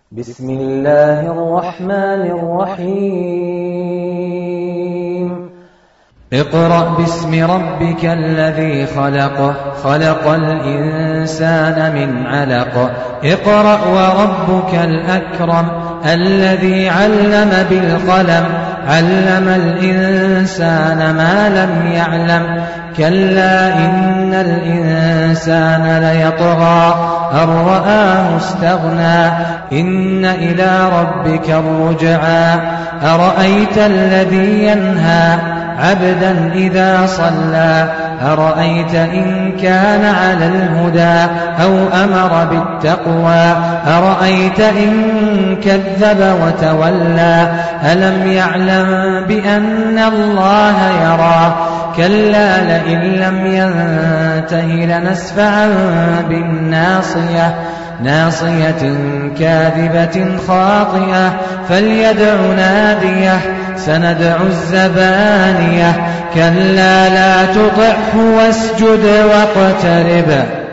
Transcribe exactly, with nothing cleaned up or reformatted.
بسم الله الرحمن الرحيم اقرأ باسم ربك الذي خلق خلق الإنسان من علق اقرأ وربك الأكرم الذي علم بالقلم علم الإنسان ما لم يعلم كلا إن الإنسان ليطغى أن رآه استغنى إن إلى ربك الرجعى أرأيت الذي ينهى عبدا إذا صلى أرأيت إن كان على الهدى أو أمر بالتقوى أرأيت إن كذب وتولى ألم يعلم بأن الله يرى كلا لئن لم ينته لنسفعا بالناصية ناصية كاذبة خاطئة فليدع ناديه سندع الزبانية كلا لا تطعه واسجد واقترب